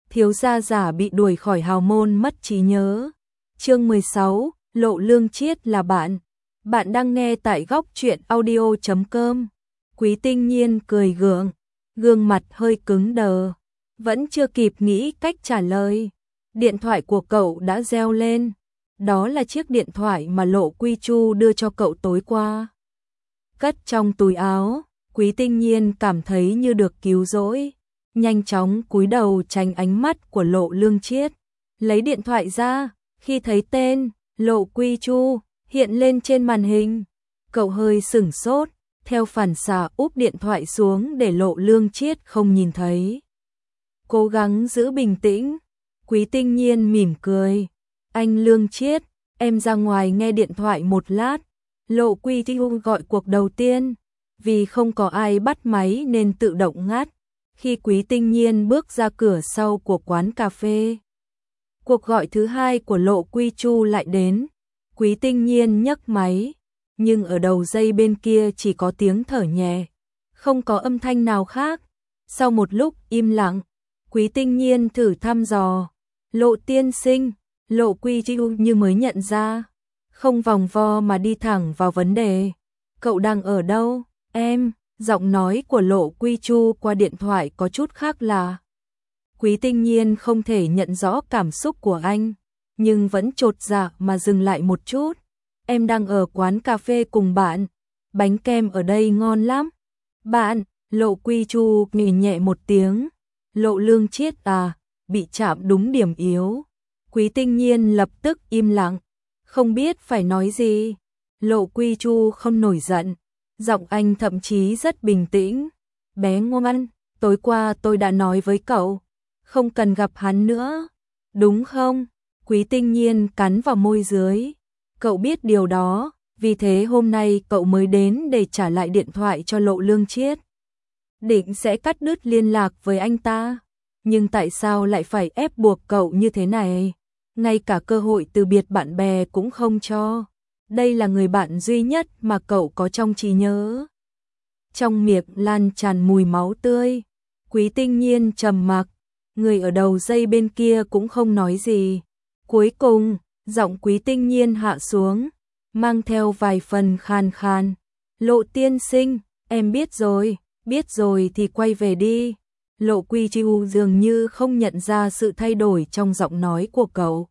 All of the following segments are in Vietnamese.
thiếu gia giả bị đuổi khỏi hào môn mất trí nhớ. Chương 16, Lộ Lương Chiết là bạn. Bạn đang nghe tại góc truyện audio.com. Quý Tinh Nhiên cười gượng, gương mặt hơi cứng đờ, vẫn chưa kịp nghĩ cách trả lời. Điện thoại của cậu đã reo lên. Đó là chiếc điện thoại mà Lộ Quy Chu đưa cho cậu tối qua. Cất trong túi áo, Quý Tinh Nhiên cảm thấy như được cứu rỗi, nhanh chóng cúi đầu tránh ánh mắt của Lộ Lương Chiết. Lấy điện thoại ra, khi thấy tên Lộ Quy Chu hiện lên trên màn hình, cậu hơi sửng sốt, theo phản xạ úp điện thoại xuống để Lộ Lương Chiết không nhìn thấy. Cố gắng giữ bình tĩnh, Quý Tinh Nhiên mỉm cười. Anh Lương Chiết, em ra ngoài nghe điện thoại một lát. Lộ Quy Chu gọi cuộc đầu tiên, vì không có ai bắt máy nên tự động ngắt. Khi Quý Tinh Nhiên bước ra cửa sau của quán cà phê, cuộc gọi thứ hai của Lộ Quy Chu lại đến. Quý Tinh Nhiên nhấc máy, nhưng ở đầu dây bên kia chỉ có tiếng thở nhẹ, không có âm thanh nào khác. Sau một lúc im lặng, Quý Tinh Nhiên thử thăm dò. Lộ tiên sinh. Lộ Quy Chu như mới nhận ra, không vòng vo mà đi thẳng vào vấn đề. Cậu đang ở đâu? Em. Giọng nói của Lộ Quy Chu qua điện thoại có chút khác lạ. Quý Tinh Nhiên không thể nhận rõ cảm xúc của anh, nhưng vẫn chột dạ mà dừng lại một chút. Em đang ở quán cà phê cùng bạn. Bánh kem ở đây ngon lắm. Bạn. Lộ Quy Chu nghỉ nhẹ một tiếng. Lộ Lương Chiết à, bị chạm đúng điểm yếu. Quý Tinh Nhiên lập tức im lặng, không biết phải nói gì. Lộ Quy Chu không nổi giận, giọng anh thậm chí rất bình tĩnh. Bé ngoan, tối qua tôi đã nói với cậu, không cần gặp hắn nữa, đúng không? Quý Tinh Nhiên cắn vào môi dưới. Cậu biết điều đó, vì thế hôm nay cậu mới đến để trả lại điện thoại cho Lộ Lương Chiết. Định sẽ cắt đứt liên lạc với anh ta, nhưng tại sao lại phải ép buộc cậu như thế này? Ngay cả cơ hội từ biệt bạn bè cũng không cho. Đây là người bạn duy nhất mà cậu có trong trí nhớ. Trong miệng lan tràn mùi máu tươi. Quý Tinh Nhiên trầm mặc, người ở đầu dây bên kia cũng không nói gì. Cuối cùng, giọng Quý Tinh Nhiên hạ xuống, mang theo vài phần khan khan. Lộ tiên sinh, em biết rồi thì quay về đi. Lộ Quy Chu dường như không nhận ra sự thay đổi trong giọng nói của cậu.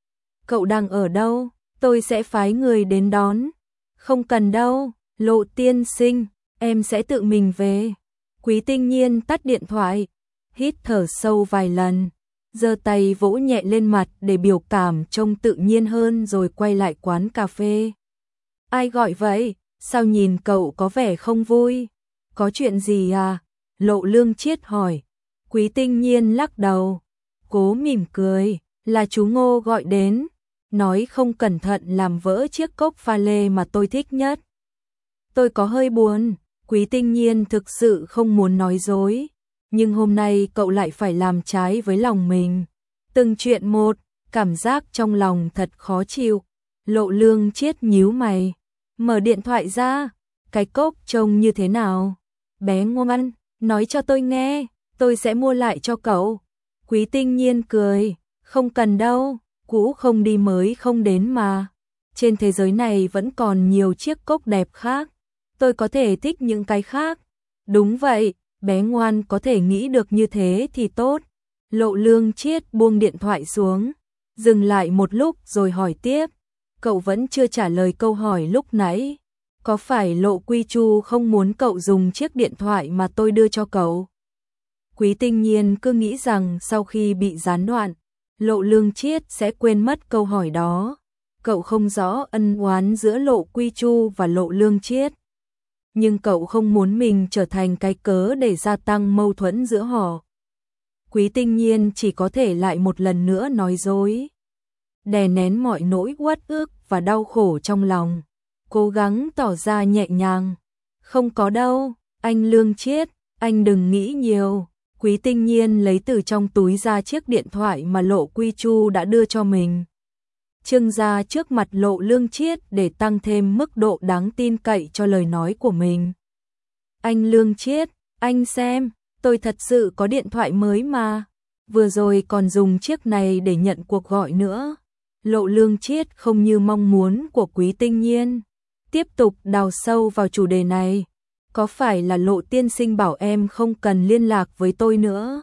Cậu đang ở đâu? Tôi sẽ phái người đến đón. Không cần đâu, Lộ tiên sinh, em sẽ tự mình về. Quý Tinh Nhiên tắt điện thoại, hít thở sâu vài lần, giơ tay vỗ nhẹ lên mặt để biểu cảm trông tự nhiên hơn rồi quay lại quán cà phê. Ai gọi vậy? Sao nhìn cậu có vẻ không vui? Có chuyện gì à? Lộ Lương Chiết hỏi. Quý Tinh Nhiên lắc đầu, cố mỉm cười. Là chú Ngô gọi đến, nói không cẩn thận làm vỡ chiếc cốc pha lê mà tôi thích nhất. Tôi có hơi buồn. Quý Tinh Nhiên thực sự không muốn nói dối, nhưng hôm nay cậu lại phải làm trái với lòng mình. Từng chuyện một, cảm giác trong lòng thật khó chịu. Lộ Lương Chiết nhíu mày, mở điện thoại ra. Cái cốc trông như thế nào? Bé ngoan, nói cho tôi nghe, tôi sẽ mua lại cho cậu. Quý Tinh Nhiên cười, không cần đâu, cũ không đi mới không đến mà. Trên thế giới này vẫn còn nhiều chiếc cốc đẹp khác, tôi có thể thích những cái khác. Đúng vậy, bé ngoan có thể nghĩ được như thế thì tốt. Lộ Lương Chiết buông điện thoại xuống, dừng lại một lúc rồi hỏi tiếp. Cậu vẫn chưa trả lời câu hỏi lúc nãy. Có phải Lộ Quy Chu không muốn cậu dùng chiếc điện thoại mà tôi đưa cho cậu? Quý Tinh Nhiên cứ nghĩ rằng sau khi bị gián đoạn, Lộ Lương Chiết sẽ quên mất câu hỏi đó. Cậu không rõ ân oán giữa Lộ Quy Chu và Lộ Lương Chiết, nhưng cậu không muốn mình trở thành cái cớ để gia tăng mâu thuẫn giữa họ. Quý Tinh Nhiên chỉ có thể lại một lần nữa nói dối, đè nén mọi nỗi uất ức và đau khổ trong lòng, cố gắng tỏ ra nhẹ nhàng. Không có đâu, anh Lương Chiết, anh đừng nghĩ nhiều. Quý Tinh Nhiên lấy từ trong túi ra chiếc điện thoại mà Lộ Quy Chu đã đưa cho mình, trưng ra trước mặt Lộ Lương Chiết để tăng thêm mức độ đáng tin cậy cho lời nói của mình. Anh Lương Chiết, anh xem, tôi thật sự có điện thoại mới mà. vừa rồi còn dùng chiếc này để nhận cuộc gọi nữa. Lộ Lương Chiết không như mong muốn của Quý Tinh Nhiên, tiếp tục đào sâu vào chủ đề này. Có phải là Lộ tiên sinh bảo em không cần liên lạc với tôi nữa?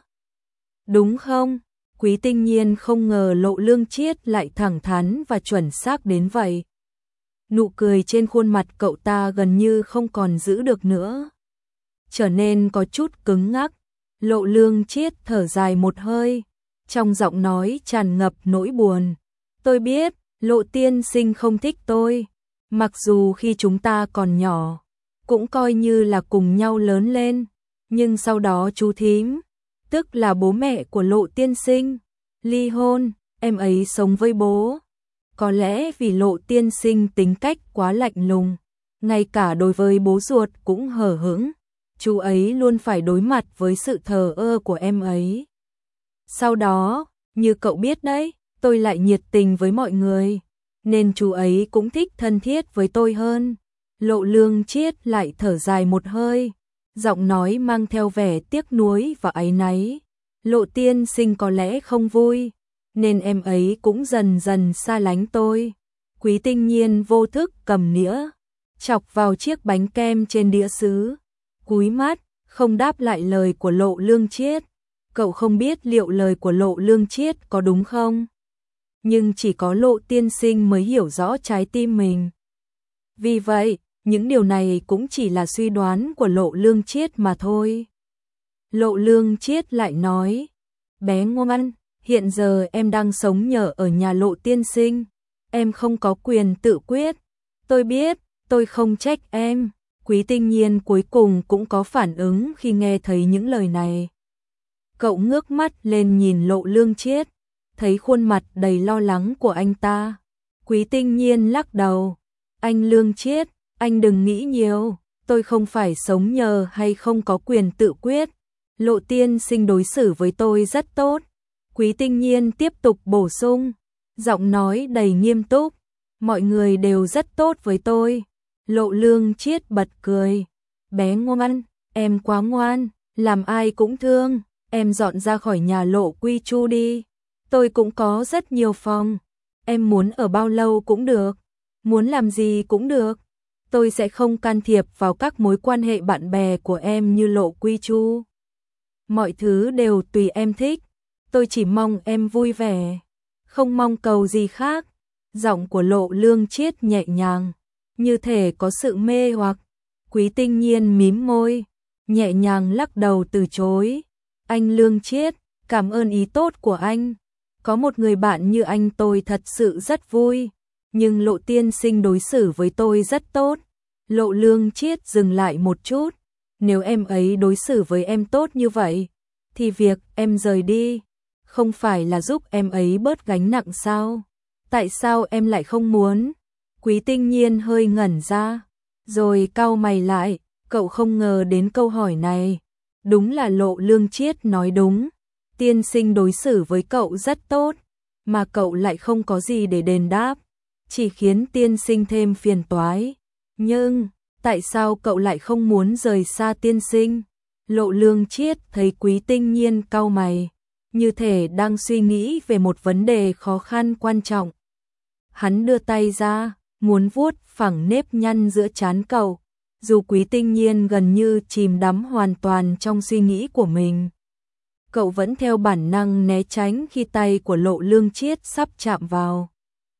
Đúng không? Quý Tinh Nhiên không ngờ Lộ Lương Chiết lại thẳng thắn và chuẩn xác đến vậy. Nụ cười trên khuôn mặt cậu ta gần như không còn giữ được nữa, trở nên có chút cứng ngắc. Lộ Lương Chiết thở dài một hơi, trong giọng nói tràn ngập nỗi buồn. Tôi biết, Lộ tiên sinh không thích tôi, mặc dù khi chúng ta còn nhỏ, cũng coi như là cùng nhau lớn lên, nhưng sau đó chú thím, tức là bố mẹ của Lộ tiên sinh, ly hôn, em ấy sống với bố. Có lẽ vì Lộ tiên sinh tính cách quá lạnh lùng, ngay cả đối với bố ruột cũng hờ hững, chú ấy luôn phải đối mặt với sự thờ ơ của em ấy. Sau đó, như cậu biết đấy, tôi lại nhiệt tình với mọi người, nên chú ấy cũng thích thân thiết với tôi hơn. Lộ Lương Chiết lại thở dài một hơi, giọng nói mang theo vẻ tiếc nuối và áy náy. Lộ tiên sinh có lẽ không vui, nên em ấy cũng dần dần xa lánh tôi. Quý Tinh Nhiên vô thức cầm nĩa, chọc vào chiếc bánh kem trên đĩa sứ, cúi mắt, không đáp lại lời của Lộ Lương Chiết. Cậu không biết liệu lời của Lộ Lương Chiết có đúng không? Nhưng chỉ có Lộ tiên sinh mới hiểu rõ trái tim mình. Vì vậy, những điều này cũng chỉ là suy đoán của Lộ Lương Chiết mà thôi. Lộ Lương Chiết lại nói, bé ngoan, hiện giờ em đang sống nhờ ở nhà Lộ tiên sinh, em không có quyền tự quyết. Tôi biết, tôi không trách em. Quý Tinh Nhiên cuối cùng cũng có phản ứng khi nghe thấy những lời này. Cậu ngước mắt lên nhìn Lộ Lương Chiết, thấy khuôn mặt đầy lo lắng của anh ta. Quý Tinh Nhiên lắc đầu, anh Lương Chiết, anh đừng nghĩ nhiều, tôi không phải sống nhờ hay không có quyền tự quyết. Lộ tiên sinh đối xử với tôi rất tốt. Quý Tinh Nhiên tiếp tục bổ sung, giọng nói đầy nghiêm túc, mọi người đều rất tốt với tôi. Lộ Lương Chiết bật cười, bé ngoan, em quá ngoan, làm ai cũng thương, em dọn ra khỏi nhà Lộ Quy Chu đi. Tôi cũng có rất nhiều phòng, em muốn ở bao lâu cũng được, muốn làm gì cũng được. Tôi sẽ không can thiệp vào các mối quan hệ bạn bè của em như Lộ Quy Chu. Mọi thứ đều tùy em thích, tôi chỉ mong em vui vẻ, không mong cầu gì khác. Giọng của Lộ Lương Chiết nhẹ nhàng, như thể có sự mê hoặc. Quý Tinh Nhiên mím môi, nhẹ nhàng lắc đầu từ chối. Anh Lương Chiết, cảm ơn ý tốt của anh. Có một người bạn như anh tôi thật sự rất vui, nhưng Lộ tiên sinh đối xử với tôi rất tốt. Lộ Lương Chiết dừng lại một chút, nếu em ấy đối xử với em tốt như vậy, thì việc em rời đi, không phải là giúp em ấy bớt gánh nặng sao? Tại sao em lại không muốn? Quý Tinh Nhiên hơi ngẩn ra, rồi cau mày lại, cậu không ngờ đến câu hỏi này. Đúng là Lộ Lương Chiết nói đúng, tiên sinh đối xử với cậu rất tốt, mà cậu lại không có gì để đền đáp, chỉ khiến tiên sinh thêm phiền toái. Nhưng, tại sao cậu lại không muốn rời xa tiên sinh? Lộ Lương Chiết thấy Quý Tinh Nhiên cau mày, như thể đang suy nghĩ về một vấn đề khó khăn quan trọng. Hắn đưa tay ra, muốn vuốt phẳng nếp nhăn giữa trán cậu, dù Quý Tinh Nhiên gần như chìm đắm hoàn toàn trong suy nghĩ của mình. Cậu vẫn theo bản năng né tránh khi tay của Lộ Lương Chiết sắp chạm vào.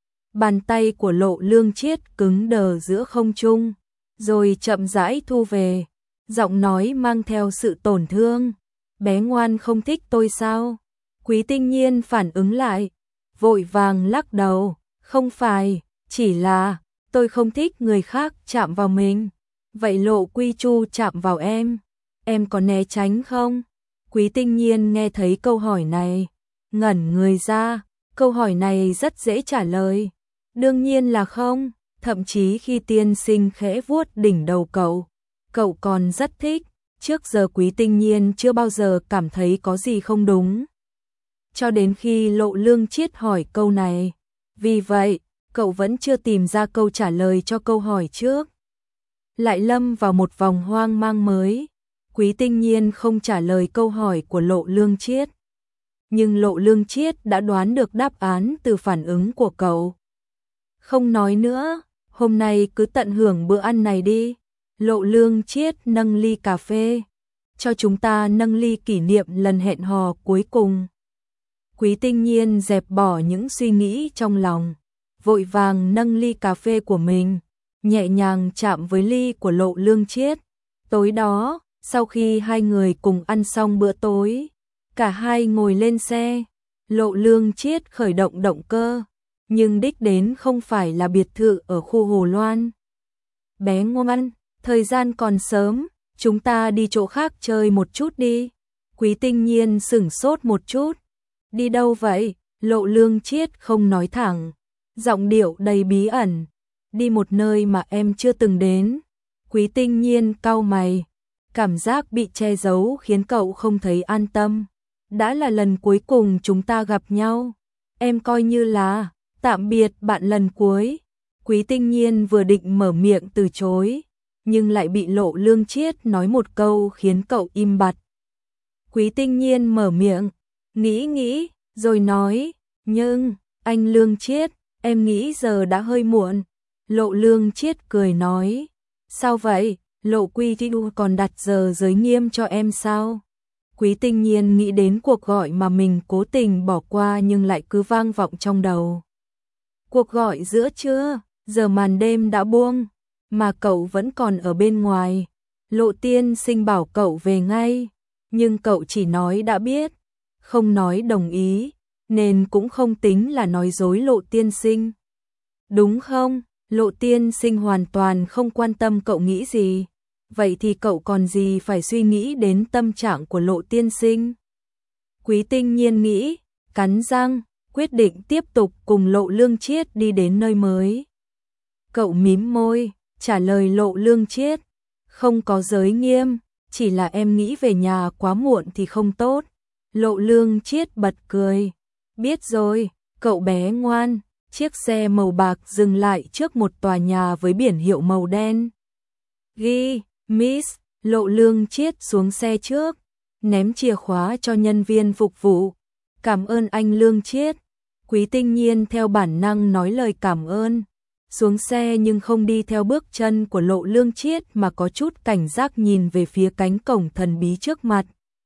Bàn tay của Lộ Lương Chiết cứng đờ giữa không trung, rồi chậm rãi thu về, giọng nói mang theo sự tổn thương. Bé ngoan không thích tôi sao? Quý Tinh Nhiên phản ứng lại, vội vàng lắc đầu, không phải, chỉ là tôi không thích người khác chạm vào mình. Vậy Lộ Quy Chu chạm vào em có né tránh không? Quý Tinh Nhiên nghe thấy câu hỏi này, ngẩn người ra, câu hỏi này rất dễ trả lời. Đương nhiên là không, thậm chí khi tiên sinh khẽ vuốt đỉnh đầu cậu còn rất thích. Trước giờ Quý Tinh Nhiên chưa bao giờ cảm thấy có gì không đúng, cho đến khi Lộ Lương Chiết hỏi câu này. Vì vậy, cậu vẫn chưa tìm ra câu trả lời cho câu hỏi trước, lại lâm vào một vòng hoang mang mới. Quý Tinh Nhiên không trả lời câu hỏi của Lộ Lương Chiết, nhưng Lộ Lương Chiết đã đoán được đáp án từ phản ứng của cậu. Không nói nữa, hôm nay cứ tận hưởng bữa ăn này đi. Lộ Lương Chiết nâng ly cà phê, cho chúng ta nâng ly kỷ niệm lần hẹn hò cuối cùng. Quý Tinh Nhiên dẹp bỏ những suy nghĩ trong lòng, vội vàng nâng ly cà phê của mình, nhẹ nhàng chạm với ly của Lộ Lương Chiết. Tối đó, sau khi hai người cùng ăn xong bữa tối, cả hai ngồi lên xe, Lộ Lương Chiết khởi động động cơ, nhưng đích đến không phải là biệt thự ở khu Hồ Loan. Bé ngoan, thời gian còn sớm, chúng ta đi chỗ khác chơi một chút đi. Quý Tinh Nhiên sửng sốt một chút. Đi đâu vậy? Lộ Lương Chiết không nói thẳng, giọng điệu đầy bí ẩn. Đi một nơi mà em chưa từng đến. Quý Tinh Nhiên cau mày, cảm giác bị che giấu khiến cậu không thấy an tâm. Đã là lần cuối cùng chúng ta gặp nhau, em coi như là tạm biệt bạn lần cuối. Quý Tinh Nhiên vừa định mở miệng từ chối, nhưng lại bị Lộ Lương Chiết nói một câu khiến cậu im bặt. Quý Tinh Nhiên mở miệng, nghĩ, rồi nói, nhưng, anh Lương Chiết, em nghĩ giờ đã hơi muộn. Lộ Lương Chiết cười nói, sao vậy, Lộ Quy Tiêu còn đặt giờ giới nghiêm cho em sao? Quý Tinh Nhiên nghĩ đến cuộc gọi mà mình cố tình bỏ qua nhưng lại cứ vang vọng trong đầu. Cuộc gọi giữa trưa, giờ màn đêm đã buông, mà cậu vẫn còn ở bên ngoài. Lộ tiên sinh bảo cậu về ngay, nhưng cậu chỉ nói đã biết, không nói đồng ý, nên cũng không tính là nói dối Lộ tiên sinh. Đúng không? Lộ tiên sinh hoàn toàn không quan tâm cậu nghĩ gì. Vậy thì cậu còn gì phải suy nghĩ đến tâm trạng của Lộ tiên sinh? Quý Tinh Nhiên nghĩ, cắn răng, quyết định tiếp tục cùng Lộ Lương Chiết đi đến nơi mới. Cậu mím môi, trả lời Lộ Lương Chiết, không có giới nghiêm, chỉ là em nghĩ về nhà quá muộn thì không tốt. Lộ Lương Chiết bật cười, biết rồi, cậu bé ngoan. Chiếc xe màu bạc dừng lại trước một tòa nhà với biển hiệu màu đen. Ghi, Miss, Lộ Lương Chiết xuống xe trước, ném chìa khóa cho nhân viên phục vụ. Cảm ơn anh Lương Chiết. Quý Tinh Nhiên theo bản năng nói lời cảm ơn. Xuống xe nhưng không đi theo bước chân của Lộ Lương Chiết mà có chút cảnh giác nhìn về phía cánh cổng thần bí trước mặt.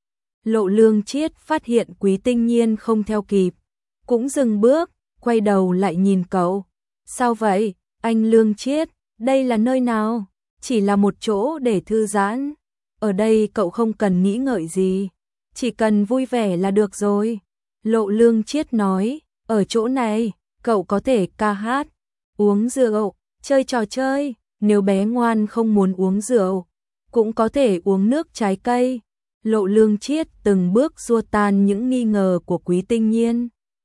Lộ Lương Chiết phát hiện Quý Tinh Nhiên không theo kịp, cũng dừng bước, quay đầu lại nhìn cậu. Sao vậy, anh Lương Chiết, đây là nơi nào? Chỉ là một chỗ để thư giãn. Ở đây cậu không cần nghĩ ngợi gì, chỉ cần vui vẻ là được rồi. Lộ Lương Chiết nói, ở chỗ này, cậu có thể ca hát, uống rượu, chơi trò chơi, nếu bé ngoan không muốn uống rượu, cũng có thể uống nước trái cây. Lộ Lương Chiết từng bước xua tan những nghi ngờ của Quý Tinh Nhiên.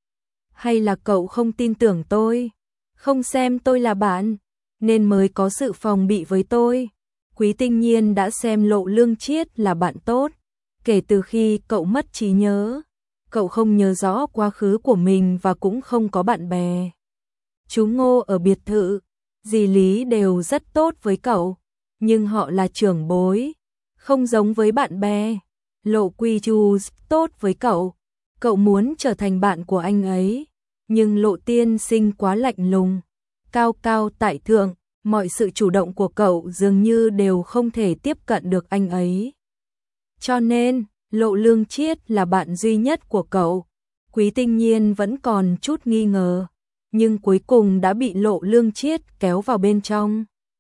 Hay là cậu không tin tưởng tôi, không xem tôi là bạn, nên mới có sự phòng bị với tôi. Quý Tinh Nhiên đã xem Lộ Lương Chiết là bạn tốt. Kể từ khi cậu mất trí nhớ, cậu không nhớ rõ quá khứ của mình và cũng không có bạn bè. Chú Ngô ở biệt thự, dì Lý đều rất tốt với cậu, nhưng họ là trưởng bối, không giống với bạn bè. Lộ Quy Chu tốt với cậu, cậu muốn trở thành bạn của anh ấy, nhưng Lộ tiên sinh quá lạnh lùng, cao cao tại thượng, mọi sự chủ động của cậu dường như đều không thể tiếp cận được anh ấy. Cho nên, Lộ Lương Chiết là bạn duy nhất của cậu. Quý Tinh Nhiên vẫn còn chút nghi ngờ, nhưng cuối cùng đã bị Lộ Lương Chiết kéo vào bên trong.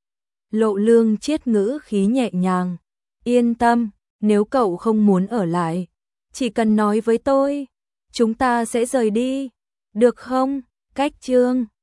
Lộ Lương Chiết ngữ khí nhẹ nhàng, yên tâm, nếu cậu không muốn ở lại, chỉ cần nói với tôi, chúng ta sẽ rời đi, được không? Cách chương